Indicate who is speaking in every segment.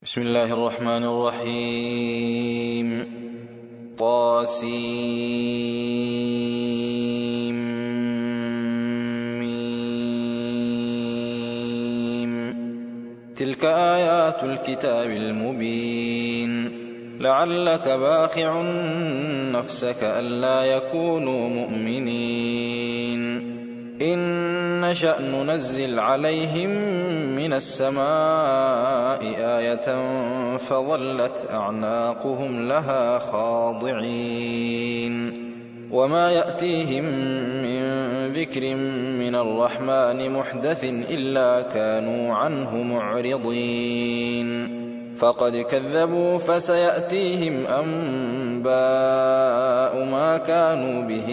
Speaker 1: بسم الله الرحمن الرحيم. طاسيم. تلك آيات الكتاب المبين. لعلك باخع نفسك ألا يكونوا مؤمنين إن نشأ ننزل عليهم من السماء آية فظلت أعناقهم لها خاضعين وما يأتيهم من ذكر من الرحمن محدث إلا كانوا عنه معرضين فقد كذبوا فسيأتيهم أنباء ما كانوا به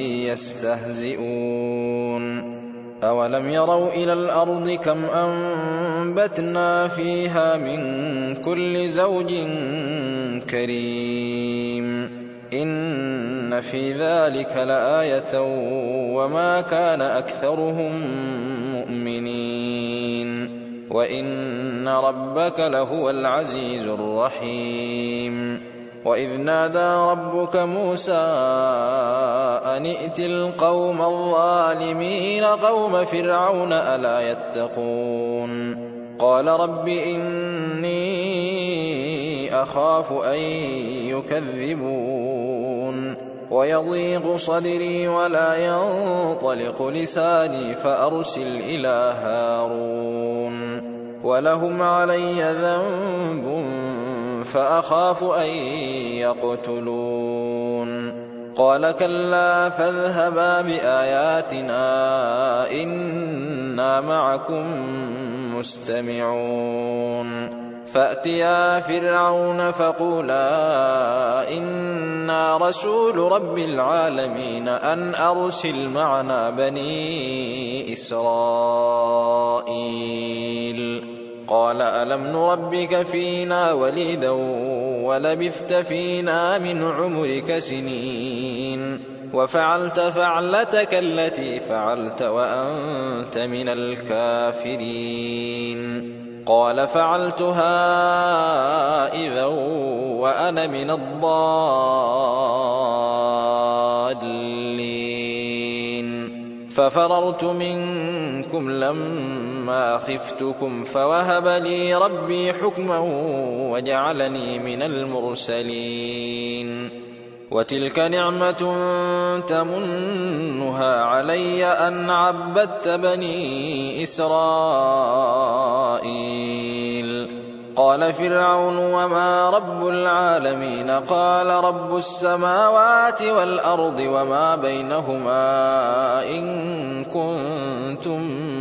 Speaker 1: يستهزئون أولم يروا إلى الأرض كم أنبتنا فيها من كل زوج كريم إن في ذلك لآية وما كان أكثرهم مؤمنين وإن ربك لهو العزيز الرحيم. وإذ نادى ربك موسى أن ائت القوم الظالمين قوم فرعون ألا يتقون قال رب إني أخاف أن يكذبون ويضيق صدري ولا ينطلق لساني فأرسل إلى هارون ولهم علي ذنب فأخاف أن يقتلون قال كلا فاذهبا بآياتنا إنا معكم مستمعون فأتيا فرعون فقولا إنا رسول رب العالمين أن أرسل معنا بني إسرائيل قال ألم نربك فينا وليدا ولبثت فينا من عمرك سنين وفعلت فعلتك التي فعلت وأنت من الكافرين قال فعلتها إذا وأنا من الضالين ففررت منكم لما خفتكم فوهب لي ربي حكما وجعلني من المرسلين وتلك نعمة تمنها علي أن عبدت بني إسرائيل قال فرعون وما رب العالمين قال رب السماوات والأرض وما بينهما إن كنتم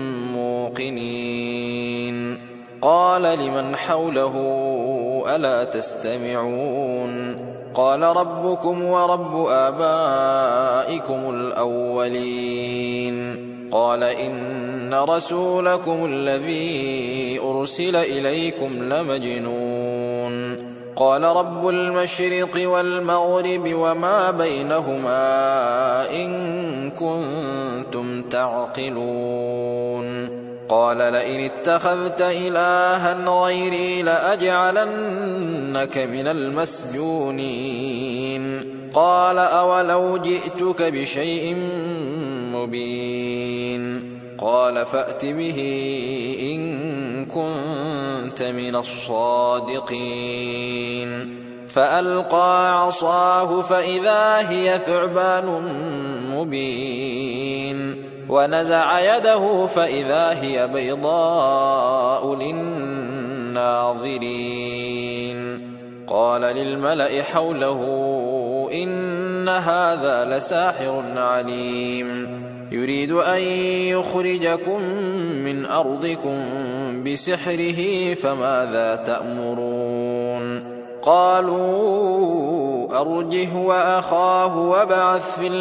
Speaker 1: موقنين قال لمن حوله ألا تستمعون قال ربكم ورب آبائكم الأولين قال إن رسولكم الذي أرسل إليكم لمجنون قال رب المشرق والمغرب وما بينهما إن كنتم تعقلون قال لئن اتخذت إلها غيري لأجعلنك من المسجونين قال أولو جئتك بشيء مبين قال فأت به إن كنت من الصادقين فألقى عصاه فإذا هي ثعبان مبين ونزع يده فإذا هي بيضاء للناظرين قال للملأ حوله إن هذا لساحر عليم يريد أن يخرجكم من أرضكم بسحره فماذا تأمرون قالوا أرجه وأخاه وابعث في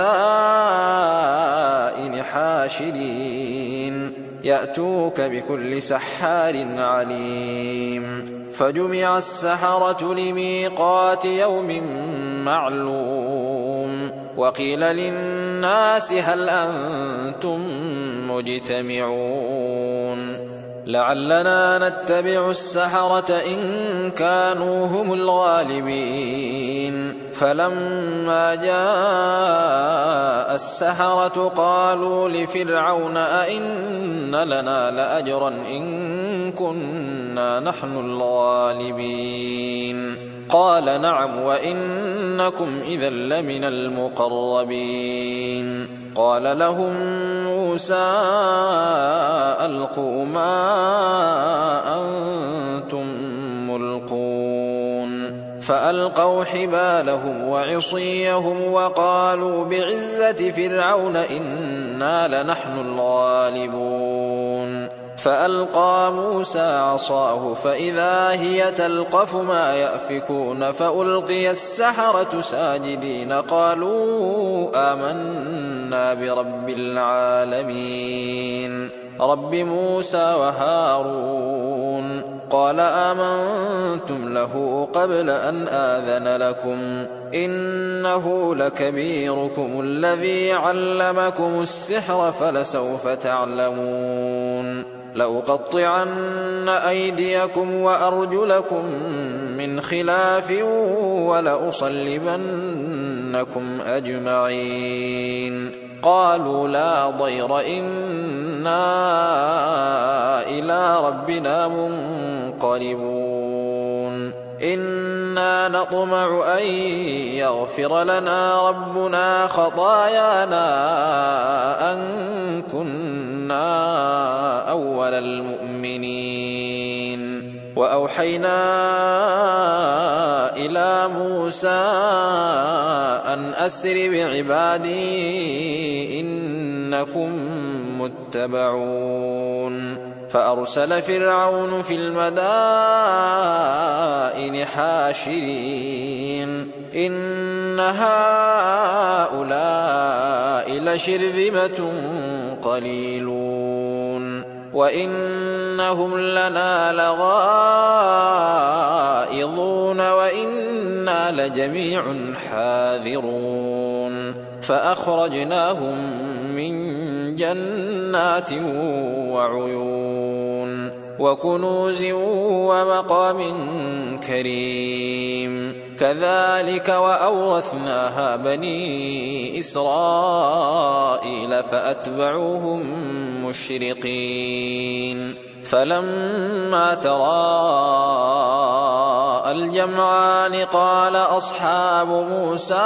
Speaker 1: المدائن حاشرين يأتوك بكل سحار عليم فجمع السحرة لميقات يوم معلوم وقيل للناس هل أنتم مجتمعون لعلنا نتبع السحرة إن كانوا هم الغالبين فلما جاء السحرة قالوا لفرعون أئن لنا لأجرا إن كنا نحن الغالبين قال نعم وإنكم إذا لمن المقربين قال لهم موسى ألقوا ما أنتم ملقون فألقوا حبالهم وعصيهم وقالوا بعزة فرعون إنا لنحن الغالبون فألقى موسى عصاه فإذا هي تلقف ما يأفكون فألقي السحرة ساجدين قالوا آمنا برب العالمين رب موسى وهارون قال آمنتم له قبل أن آذن لكم إنه لكبيركم الذي علمكم السحر فلسوف تعلمون لأقطعن أيديكم وأرجلكم من خلاف ولأصلبنكم أجمعين قالوا لا ضير إنا إلى ربنا منقلبون إنا نطمع أن يغفر لنا ربنا خطايانا أن كنا أول المؤمنين وأوحينا إلى موسى أن أسر بعبادي إنكم متبعون فأرسل فرعون في المدائن حاشرين إن هؤلاء لشرذمة قليلون وإنهم لنا لغائظون وإنا لجميع حاذرون فأخرجناهم من جنات وعيون وكنوز ومقام كريم كذلك وأورثناها بني إسرائيل فأتبعوهم مشرقين فلما تراءى الجمعان قال أصحاب موسى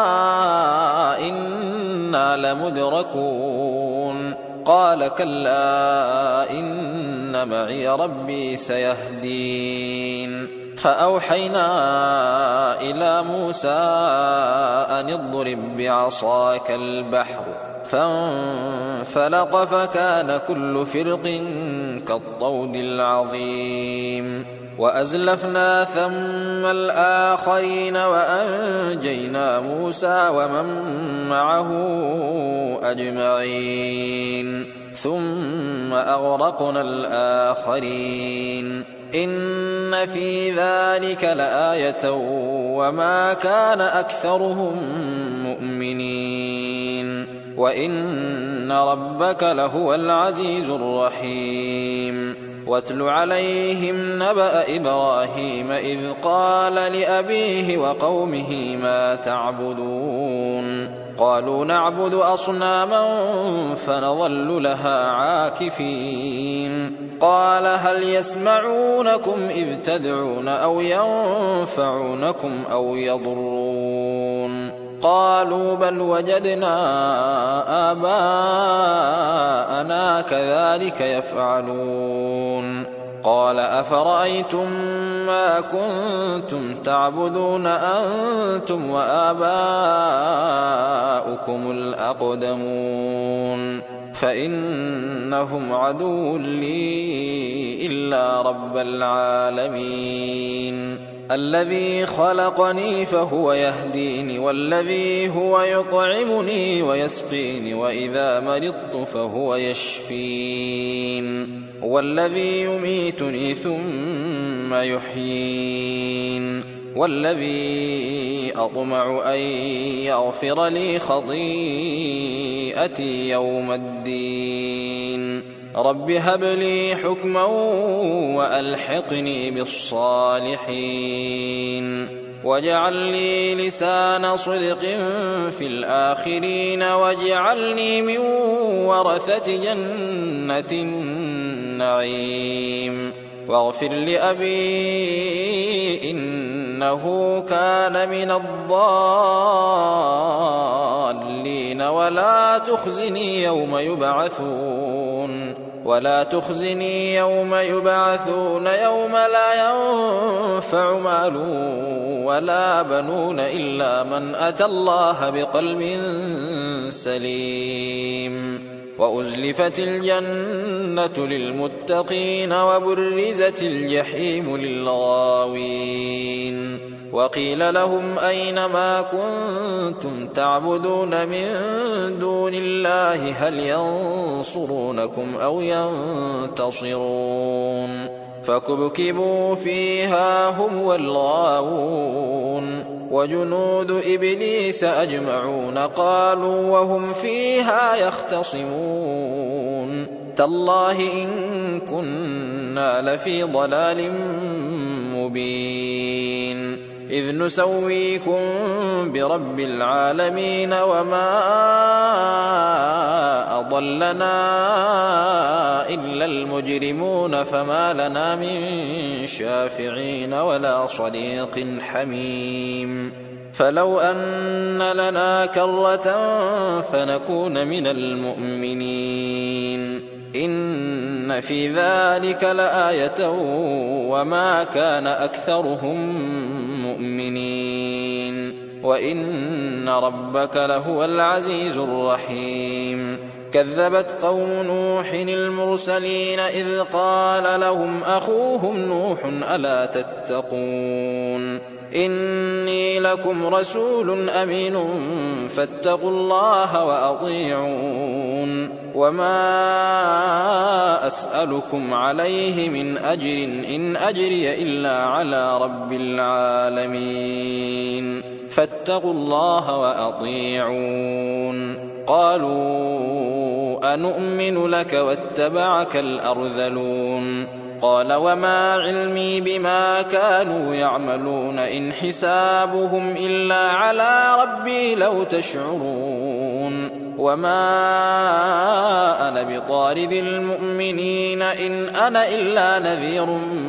Speaker 1: إنا لمدركون قال كلا إن معي ربي سيهدين فأوحينا إلى موسى أن اضرب بعصاك البحر فانفلق فكان كل فرق كالطود العظيم وأزلفنا ثم الآخرين وأنجينا موسى ومن معه أجمعين ثم أغرقنا الآخرين إن في ذلك لآية وما كان أكثرهم مؤمنين وإن ربك لهو العزيز الرحيم واتل عليهم نبأ إبراهيم إذ قال لأبيه وقومه ما تعبدون قالوا نعبد أصناما فنظل لها عاكفين قال هل يسمعونكم إذ تدعون أو ينفعونكم أو يضرون قالوا بل وجدنا آباءنا كذلك يفعلون قال أفرأيتم ما كنتم تعبدون أنتم وآباؤكم الأقدمون فإنهم عدو لي إلا رب العالمين الذي خلقني فهو يهديني والذي هو يطعمني ويسقيني وإذا مرضت فهو يشفين والذي يميتني ثم يحيين والذي أطمع أن يغفر لي خطيئتي يوم الدين رب هب لي حكما وألحقني بالصالحين واجعل لي لسان صدق في الآخرين واجعلني من ورثة جنة النعيم واغفر لأبي إنه كان من الضالين ولا تخزني يوم يبعثون يوم لا ينفع مال ولا بنون إلا من أتى الله بقلب سليم وأزلفت الجنة للمتقين وبرزت الجحيم للغاوين وقيل لهم أين ما كنتم تعبدون من دون الله هل ينصرونكم أو ينتصرون فكبكبوا فيها هم والغاوون وجنود إبليس أجمعون قالوا وهم فيها يختصمون تالله إن كنا لفي ضلال مبين إذ نسويكم برب العالمين وما أضلنا إلا المجرمون فما لنا من شافعين ولا صديق حميم فلو أن لنا كرة فنكون من المؤمنين إن في ذلك لآية وما كان أكثرهم مؤمنين وإن ربك لهو العزيز الرحيم كذبت قوم نوح المرسلين إذ قال لهم أخوهم نوح ألا تتقون إني لكم رسول أمين فاتقوا الله وأطيعون وما أسألكم عليه من أجر إن أجري إلا على رب العالمين فاتقوا الله وأطيعون قالوا أنؤمن لك واتبعك الأرذلون قال وما علمي بما كانوا يعملون إن حسابهم إلا على ربي لو تشعرون وما أنا بطارد المؤمنين إن أنا إلا نذير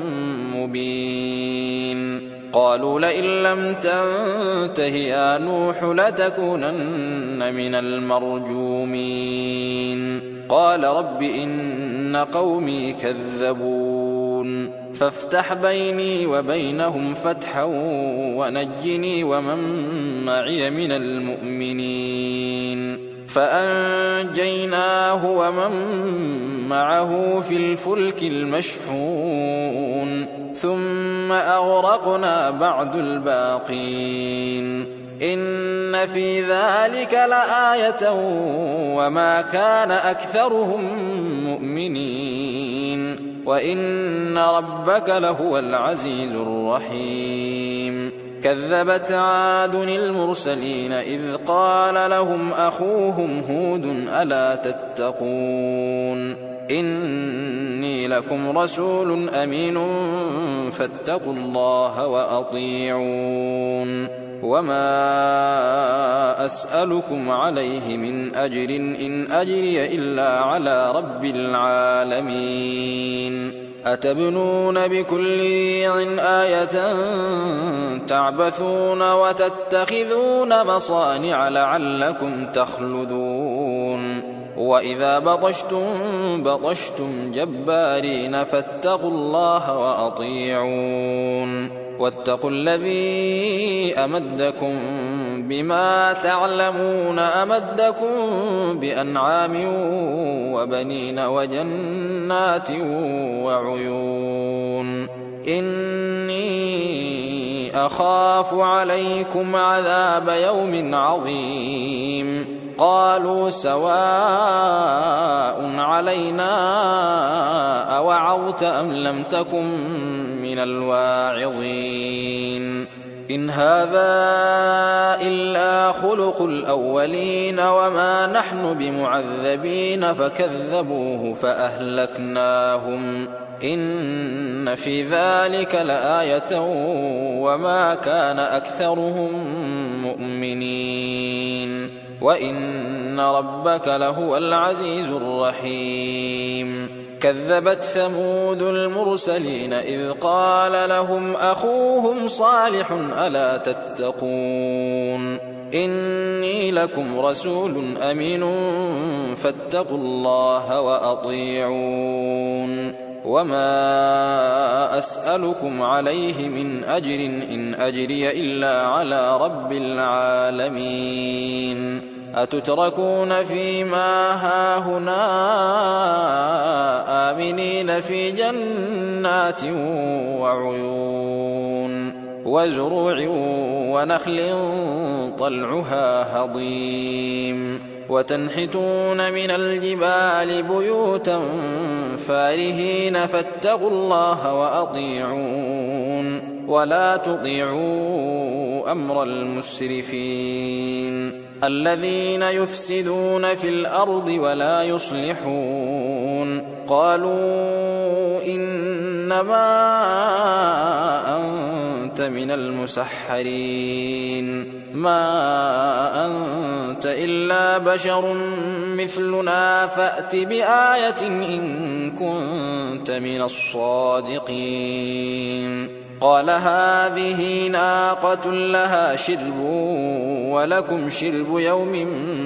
Speaker 1: مبين قالوا لئن لم تنته يا نوح لتكونن من المرجومين قال رب إن قومي كذبون فافتح بيني وبينهم فتحا ونجني ومن معي من المؤمنين فأنجيناه ومن معه في الفلك المشحون ثم أغرقنا بعد الباقين إن في ذلك لآية وما كان أكثرهم مؤمنين وإن ربك لهو العزيز الرحيم كذبت عاد المرسلين إذ قال لهم أخوهم هود ألا تتقون إني لكم رسول أمين فاتقوا الله وأطيعون وما أسألكم عليه من أجر إن أجري إلا على رب العالمين أتبنون بكل ريع آية تعبثون وتتخذون مصانع لعلكم تخلدون وإذا بطشتم جبارين فاتقوا الله وأطيعون واتقوا الذي أمدكم بما تعلمون أمدكم بأنعام وبنين وجنات وعيون إني أخاف عليكم عذاب يوم عظيم قالوا سواء علينا أوعظت أم لم تكن من الواعظين إن هذا إلا خلق الأولين وما نحن بمعذبين فكذبوه فأهلكناهم إن في ذلك لآية وما كان أكثرهم مؤمنين وإن ربك لهو العزيز الرحيم كذبت ثمود المرسلين إذ قال لهم أخوهم صالح ألا تتقون إني لكم رسول أمين فاتقوا الله وأطيعون وما أسألكم عليه من أجر إن أجري إلا على رب العالمين أتتركون فيما هاهنا آمنين في جنات وعيون وزروع ونخل طلعها هضيم وتنحتون من الجبال بيوتا فارهين فاتقوا الله وأطيعون ولا تطيعوا أمر المسرفين الذين يفسدون في الأرض ولا يصلحون قالوا إنما أنت من المسحرين ما أنت إلا بشر مثلنا فأت بآية إن كنت من الصادقين قال هذه ناقة لها شرب ولكم شرب يوم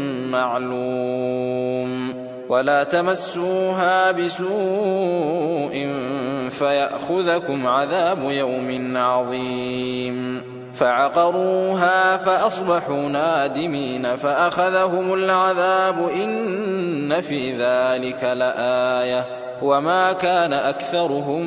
Speaker 1: معلوم ولا تمسوها بسوء فيأخذكم عذاب يوم عظيم فعقروها فأصبحوا نادمين فأخذهم العذاب إن في ذلك لآية وما كان أكثرهم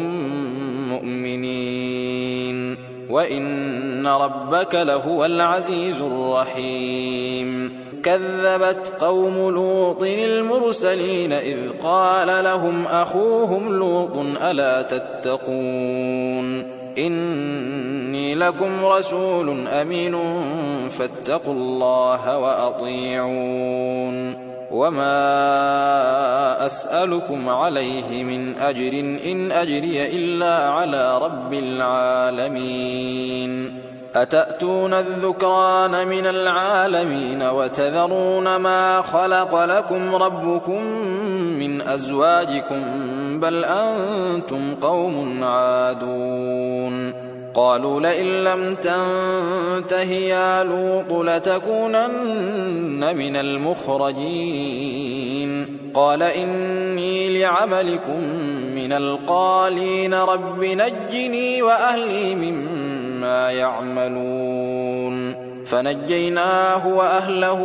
Speaker 1: مؤمنين وإن ربك لهو العزيز الرحيم كذبت قوم لوط المرسلين إذ قال لهم أخوهم لوط ألا تتقون إني لكم رسول أمين فاتقوا الله وأطيعون وما أسألكم عليه من أجر إن أجري إلا على رب العالمين أتأتون الذكران من العالمين وتذرون ما خلق لكم ربكم من أزواجكم بل أنتم قوم عادون قالوا لئن لم تنته يا لوط لتكونن من المخرجين قال إني لعملكم من القالين رب نجني وأهلي مما يعملون فنجيناه وأهله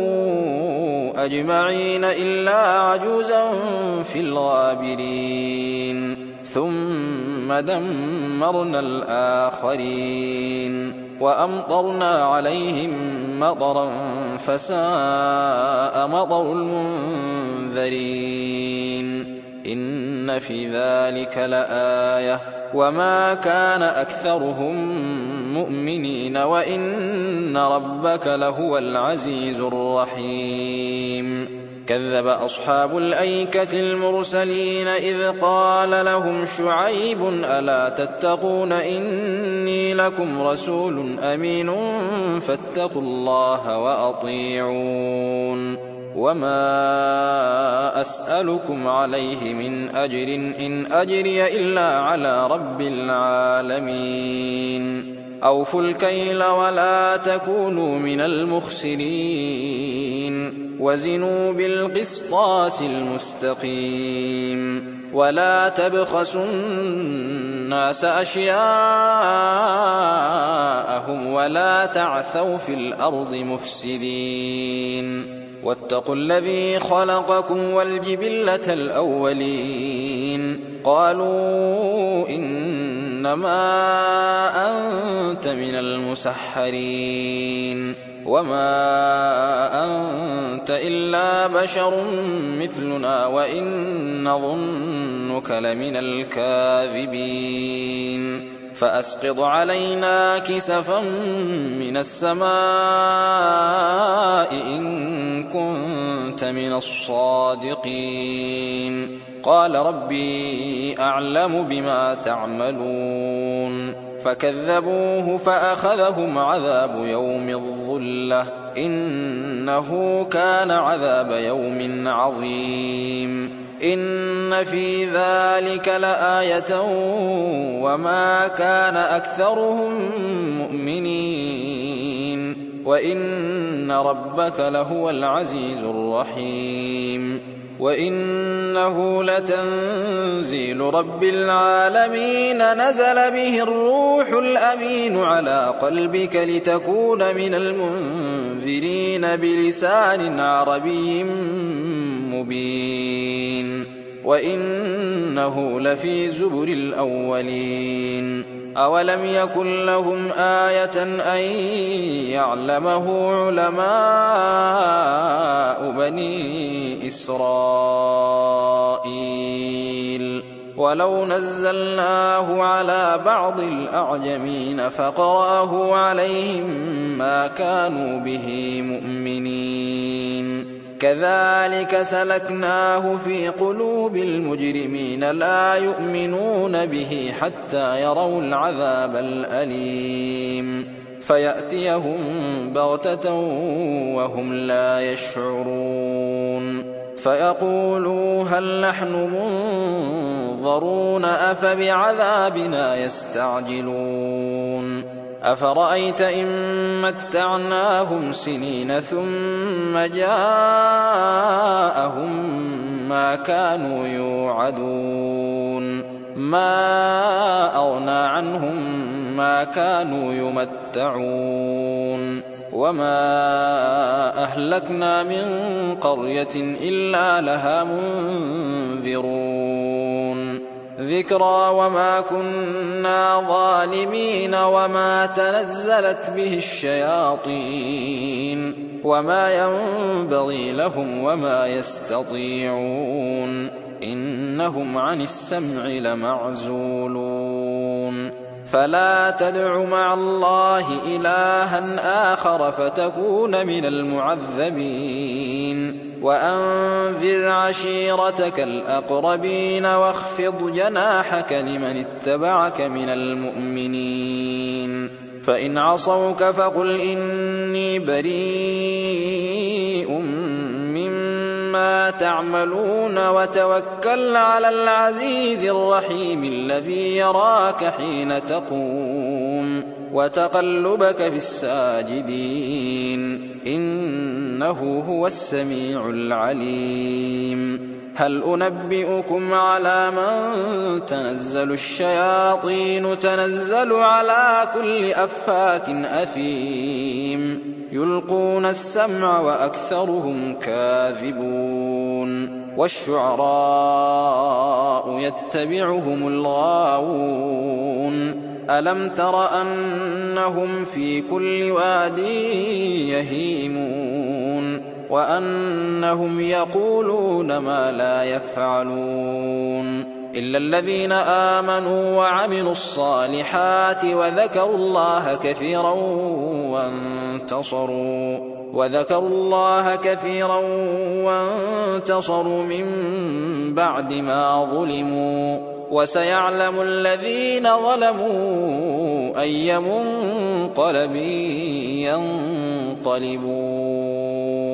Speaker 1: أجمعين إلا عجوزا في الغابرين ثم دمرنا الآخرين وأمطرنا عليهم مطرا فساء مطر المنذرين إن في ذلك لآية وما كان أكثرهم مؤمنين وإن ربك لهو العزيز الرحيم كذب أصحاب الأيكة المرسلين إذ قال لهم شعيب ألا تتقون إني لكم رسول أمين فاتقوا الله وأطيعون وما أسألكم عليه من أجر إن أجري إلا على رب العالمين أوفوا الكيل ولا تكونوا من المخسرين وزنوا بالقسطاس المستقيم ولا تبخسوا الناس أشياءهم ولا تعثوا في الأرض مفسدين واتقوا الذي خلقكم والجبلة الأولين قالوا إنما أنت من المسحرين وما أنت إلا بشر مثلنا وإن نظنك لمن الكاذبين فأسقط علينا كسفا من السماء إن كنت من الصادقين قال ربي أعلم بما تعملون فكذبوه فأخذهم عذاب يوم الظلة إنه كان عذاب يوم عظيم إن في ذلك لآية وما كان أكثرهم مؤمنين وإن ربك لهو العزيز الرحيم وإنه لتنزيل رب العالمين نزل به الروح الأمين على قلبك لتكون من المنذرين بلسان عربي مبين وإنه لفي زبر الأولين أولم يكن لهم آية أن يعلمه علماء بني إسرائيل ولو نزلناه على بعض الأعجمين فقرأه عليهم ما كانوا به مؤمنين كذلك سلكناه في قلوب المجرمين لا يؤمنون به حتى يروا العذاب الأليم فيأتيهم بغتة وهم لا يشعرون فيقولوا هل نحن منظرون أفبعذابنا يستعجلون أفرأيت إن متعناهم سنين ثم جاءهم ما كانوا يوعدون ما أغنى عنهم ما كانوا يمتعون وما أهلكنا من قرية إلا لها منذرون ذكرى وما كنا ظالمين وما تنزلت به الشياطين وما ينبغي لهم وما يستطيعون إنهم عن السمع لمعزولون فلا تدع مع الله إلها آخر فتكون من المعذبين وأنذر عشيرتك الأقربين واخفض جناحك لمن اتبعك من المؤمنين فإن عصوك فقل إني بريء مما تعملون وتوكل على العزيز الرحيم الذي يراك حين تقوم وتقلبك في الساجدين إنه هو السميع العليم هل أنبئكم على من تنزل الشياطين تنزل على كل أفاك أثيم يلقون السمع وأكثرهم كاذبون والشعراء يتبعهم الغاوون ألم تر أنهم في كل واد يهيمون وأنهم يقولون ما لا يفعلون إلا الذين آمنوا وعملوا الصالحات وذكروا الله كثيرا وانتصروا من بعد ما ظلموا وسيعلم الذين ظلموا أي منقلب ينقلبون